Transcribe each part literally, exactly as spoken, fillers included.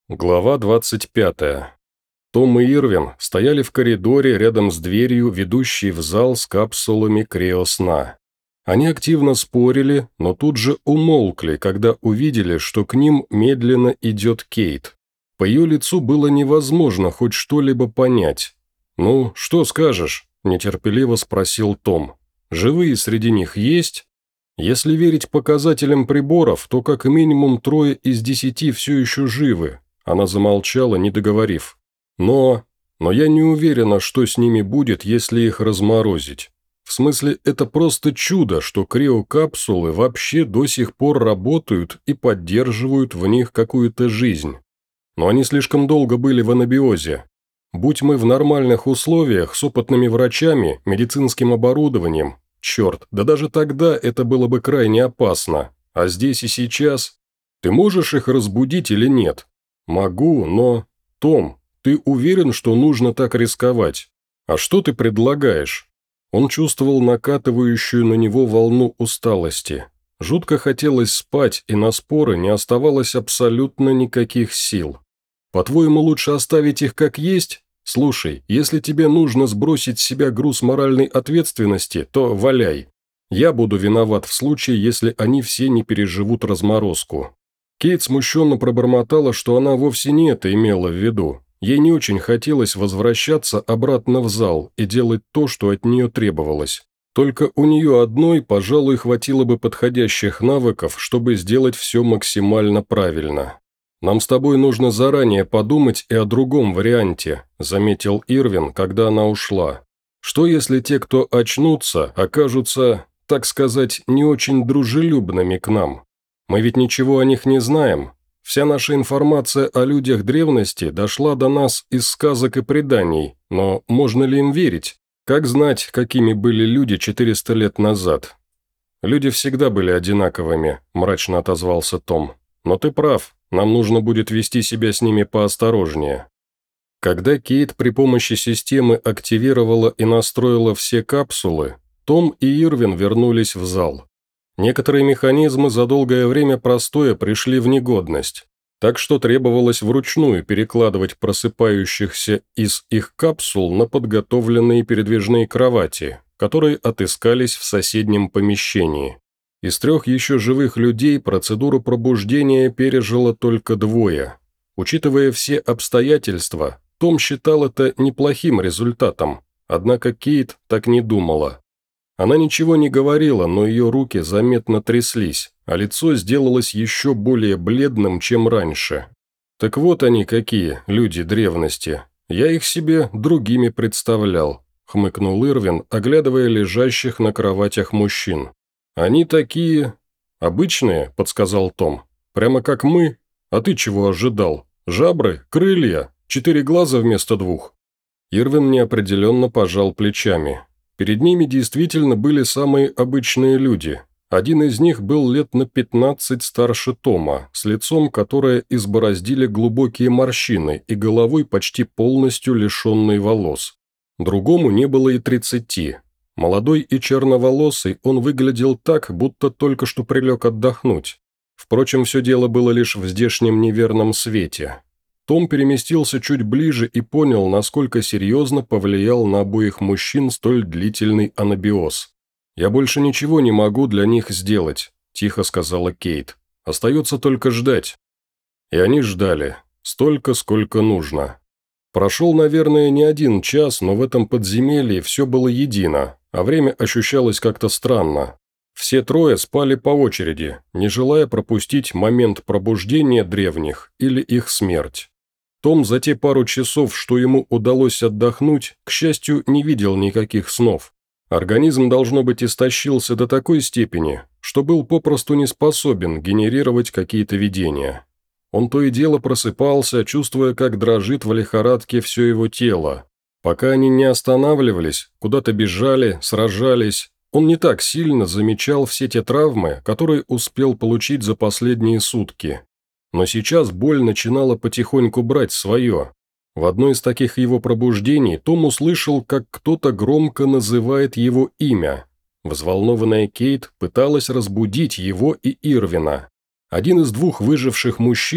Глава двадцать пятая. Том и Ирвин стояли в коридоре рядом с дверью, ведущей в зал с капсулами криосна. Они активно спорили, но тут же умолкли, когда увидели, что к ним медленно идет Кейт. По ее лицу было невозможно хоть что-либо понять. «Ну, что скажешь?» – нетерпеливо спросил Том. «Живые среди них есть?» «Если верить показателям приборов, то как минимум трое из десяти все еще живы». Она замолчала, не договорив. «Но... но я не уверена, что с ними будет, если их разморозить. В смысле, это просто чудо, что криокапсулы вообще до сих пор работают и поддерживают в них какую-то жизнь. Но они слишком долго были в анабиозе. Будь мы в нормальных условиях, с опытными врачами, медицинским оборудованием, черт, да даже тогда это было бы крайне опасно. А здесь и сейчас... Ты можешь их разбудить или нет?» «Могу, но... Том, ты уверен, что нужно так рисковать? А что ты предлагаешь?» Он чувствовал накатывающую на него волну усталости. Жутко хотелось спать, и на споры не оставалось абсолютно никаких сил. «По-твоему, лучше оставить их как есть? Слушай, если тебе нужно сбросить с себя груз моральной ответственности, то валяй. Я буду виноват в случае, если они все не переживут разморозку». Кейт смущенно пробормотала, что она вовсе не это имела в виду. Ей не очень хотелось возвращаться обратно в зал и делать то, что от нее требовалось. Только у нее одной, пожалуй, хватило бы подходящих навыков, чтобы сделать все максимально правильно. «Нам с тобой нужно заранее подумать и о другом варианте», заметил Ирвин, когда она ушла. «Что если те, кто очнутся, окажутся, так сказать, не очень дружелюбными к нам? Мы ведь ничего о них не знаем. Вся наша информация о людях древности дошла до нас из сказок и преданий, но можно ли им верить? Как знать, какими были люди четыреста лет назад?» «Люди всегда были одинаковыми», – мрачно отозвался Том. «Но ты прав, нам нужно будет вести себя с ними поосторожнее». Когда Кейт при помощи системы активировала и настроила все капсулы, Том и Ирвин вернулись в зал. Некоторые механизмы за долгое время простоя пришли в негодность, так что требовалось вручную перекладывать просыпающихся из их капсул на подготовленные передвижные кровати, которые отыскались в соседнем помещении. Из трех еще живых людей процедуру пробуждения пережило только двое. Учитывая все обстоятельства, Том считал это неплохим результатом, однако Кейт так не думала. Она ничего не говорила, но ее руки заметно тряслись, а лицо сделалось еще более бледным, чем раньше. «Так вот они какие, люди древности. Я их себе другими представлял», – хмыкнул Ирвин, оглядывая лежащих на кроватях мужчин. «Они такие... обычные», – подсказал Том. «Прямо как мы. А ты чего ожидал? Жабры? Крылья? Четыре глаза вместо двух?» Ирвин неопределенно пожал плечами. Перед ними действительно были самые обычные люди. Один из них был лет на пятнадцать старше Тома, с лицом, которое избороздили глубокие морщины и головой почти полностью лишенной волос. Другому не было и тридцати. Молодой и черноволосый, он выглядел так, будто только что прилег отдохнуть. Впрочем, все дело было лишь в здешнем неверном свете. Том переместился чуть ближе и понял, насколько серьезно повлиял на обоих мужчин столь длительный анабиоз. «Я больше ничего не могу для них сделать», – тихо сказала Кейт. «Остается только ждать». И они ждали. Столько, сколько нужно. Прошел, наверное, не один час, но в этом подземелье все было едино, а время ощущалось как-то странно. Все трое спали по очереди, не желая пропустить момент пробуждения древних или их смерть. Том за те пару часов, что ему удалось отдохнуть, к счастью, не видел никаких снов. Организм, должно быть, истощился до такой степени, что был попросту не способен генерировать какие-то видения. Он то и дело просыпался, чувствуя, как дрожит в лихорадке все его тело. Пока они не останавливались, куда-то бежали, сражались, он не так сильно замечал все те травмы, которые успел получить за последние сутки. Но сейчас боль начинала потихоньку брать свое. В одно из таких его пробуждений Том услышал, как кто-то громко называет его имя. Взволнованная Кейт пыталась разбудить его и Ирвина. Один из двух выживших мужчин,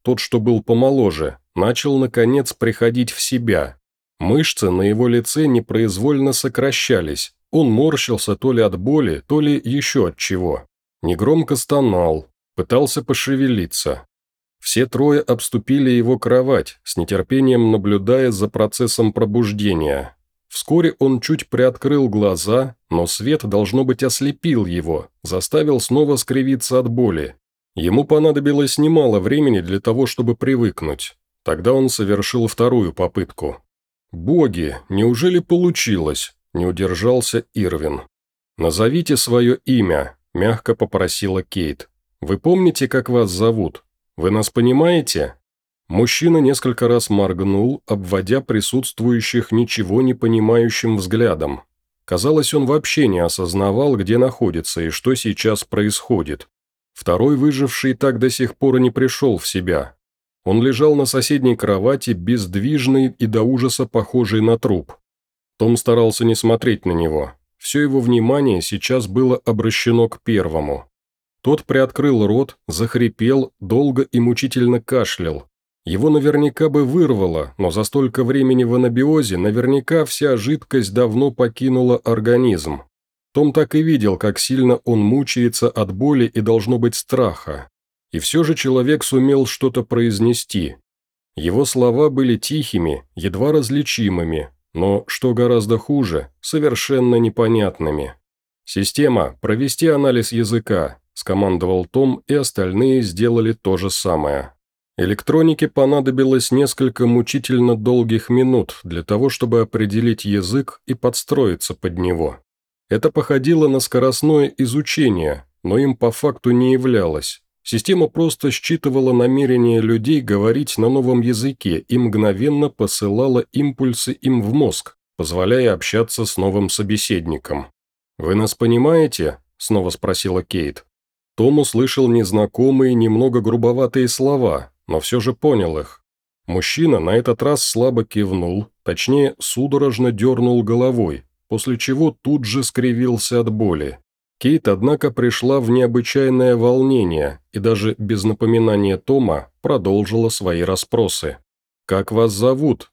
тот, что был помоложе, начал, наконец, приходить в себя. Мышцы на его лице непроизвольно сокращались, он морщился то ли от боли, то ли еще от чего. Негромко стонал, пытался пошевелиться. Все трое обступили его кровать, с нетерпением наблюдая за процессом пробуждения. Вскоре он чуть приоткрыл глаза, но свет, должно быть, ослепил его, заставил снова скривиться от боли. Ему понадобилось немало времени для того, чтобы привыкнуть. Тогда он совершил вторую попытку. «Боги, неужели получилось?» – не удержался Ирвин. «Назовите свое имя», – мягко попросила Кейт. «Вы помните, как вас зовут? Вы нас понимаете?» Мужчина несколько раз моргнул, обводя присутствующих ничего не понимающим взглядом. Казалось, он вообще не осознавал, где находится и что сейчас происходит. Второй выживший так до сих пор и не пришел в себя. Он лежал на соседней кровати, бездвижный и до ужаса похожий на труп. Том старался не смотреть на него. Все его внимание сейчас было обращено к первому. Тот приоткрыл рот, захрипел, долго и мучительно кашлял. Его наверняка бы вырвало, но за столько времени в анабиозе наверняка вся жидкость давно покинула организм. Том так и видел, как сильно он мучается от боли и, должно быть, страха. И все же человек сумел что-то произнести. Его слова были тихими, едва различимыми, но, что гораздо хуже, совершенно непонятными. «Система, провести анализ языка», – скомандовал Том, и остальные сделали то же самое. Электронике понадобилось несколько мучительно долгих минут для того, чтобы определить язык и подстроиться под него. Это походило на скоростное изучение, но им по факту не являлось. Система просто считывала намерения людей говорить на новом языке и мгновенно посылала импульсы им в мозг, позволяя общаться с новым собеседником. «Вы нас понимаете?» – снова спросила Кейт. Том услышал незнакомые, немного грубоватые слова, но все же понял их. Мужчина на этот раз слабо кивнул, точнее, судорожно дернул головой, после чего тут же скривился от боли. Кейт, однако, пришла в необычайное волнение и даже без напоминания Тома продолжила свои расспросы. «Как вас зовут?»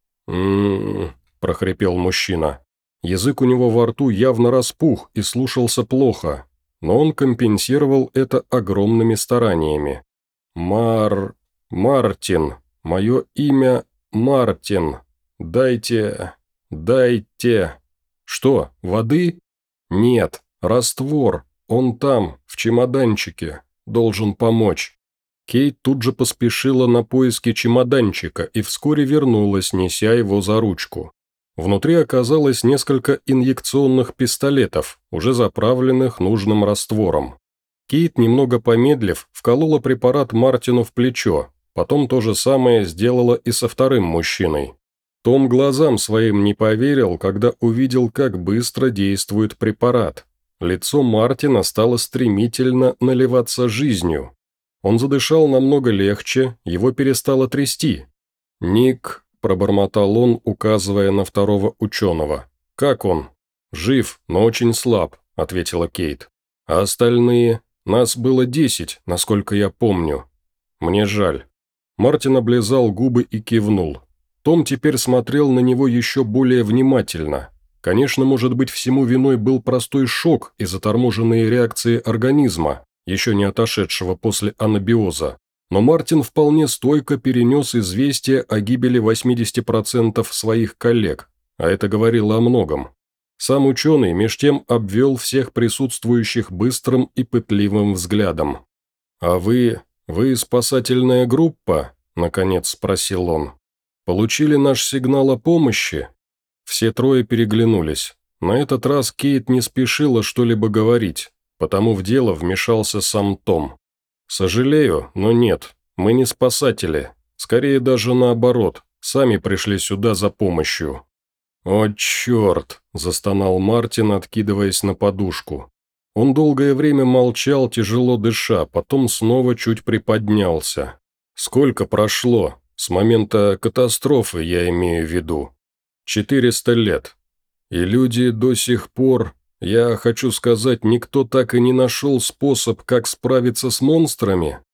«М-м-м», прохрипел мужчина. Язык у него во рту явно распух и слушался плохо, но он компенсировал это огромными стараниями. «Мар... Мартин. Мое имя Мартин. Дайте... Дайте...» «Что, воды?» «Нет, раствор. Он там, в чемоданчике. Должен помочь». Кейт тут же поспешила на поиски чемоданчика и вскоре вернулась, неся его за ручку. Внутри оказалось несколько инъекционных пистолетов, уже заправленных нужным раствором. Кейт, немного помедлив, вколола препарат Мартину в плечо, потом то же самое сделала и со вторым мужчиной. Том глазам своим не поверил, когда увидел, как быстро действует препарат. Лицо Мартина стало стремительно наливаться жизнью. Он задышал намного легче, его перестало трясти. «Ник», – пробормотал он, указывая на второго ученого. «Как он?» «Жив, но очень слаб», – ответила Кейт. «А остальные? Нас было десять, насколько я помню. Мне жаль». Мартин облизал губы и кивнул. Том теперь смотрел на него еще более внимательно. Конечно, может быть, всему виной был простой шок и заторможенные реакции организма, еще не отошедшего после анабиоза. Но Мартин вполне стойко перенес известие о гибели восемьдесят процентов своих коллег, а это говорило о многом. Сам ученый меж тем обвел всех присутствующих быстрым и пытливым взглядом. «А вы... вы спасательная группа?» – наконец спросил он. «Получили наш сигнал о помощи?» Все трое переглянулись. На этот раз Кейт не спешила что-либо говорить, потому в дело вмешался сам Том. «Сожалею, но нет, мы не спасатели. Скорее даже наоборот, сами пришли сюда за помощью». «О, черт!» – застонал Мартин, откидываясь на подушку. Он долгое время молчал, тяжело дыша, потом снова чуть приподнялся. «Сколько прошло? С момента катастрофы, я имею в виду. Четыреста лет. И люди до сих пор... Я хочу сказать, никто так и не нашел способ, как справиться с монстрами?»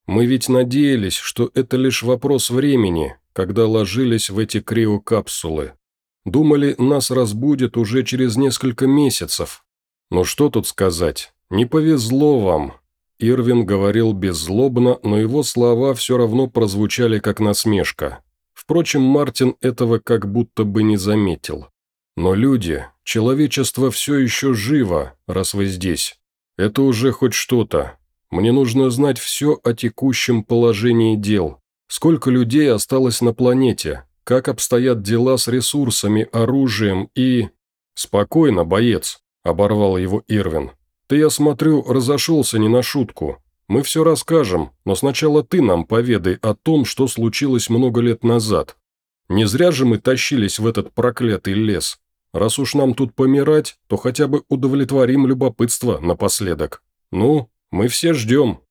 Мы ведь надеялись, что это лишь вопрос времени, когда ложились в эти криокапсулы. Думали, нас разбудят уже через несколько месяцев. Но что тут сказать, не повезло вам». Ирвин говорил беззлобно, но его слова все равно прозвучали как насмешка. Впрочем, Мартин этого как будто бы не заметил. «Но люди, человечество все еще живо, раз вы здесь. Это уже хоть что-то. Мне нужно знать все о текущем положении дел. Сколько людей осталось на планете, как обстоят дела с ресурсами, оружием и...» «Спокойно, боец», – оборвал его Ирвин. «Ты, я смотрю, разошелся не на шутку. Мы все расскажем, но сначала ты нам поведай о том, что случилось много лет назад. Не зря же мы тащились в этот проклятый лес. Раз уж нам тут помирать, то хотя бы удовлетворим любопытство напоследок. Ну, мы все ждем».